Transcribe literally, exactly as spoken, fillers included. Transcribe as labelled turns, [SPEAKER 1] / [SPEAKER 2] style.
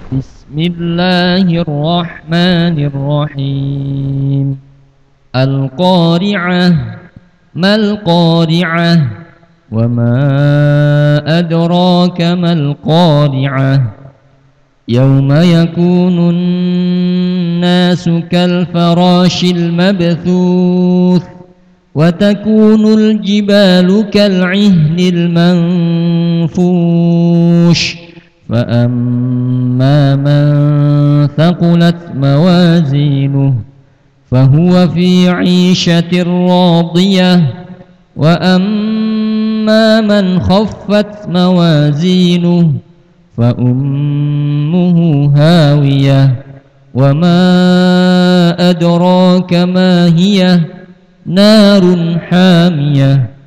[SPEAKER 1] بسم الله الرحمن الرحيم القارعة ما القارعة وما أدراك ما القارعة يوم يكون الناس كالفراش المبثوث وتكون الجبال كالعهن المنفوش فأما من ثقلت موازينه فهو في عيشة راضية وأما من خفت موازينه فأمه هاوية وما أدراك ما هي نار حامية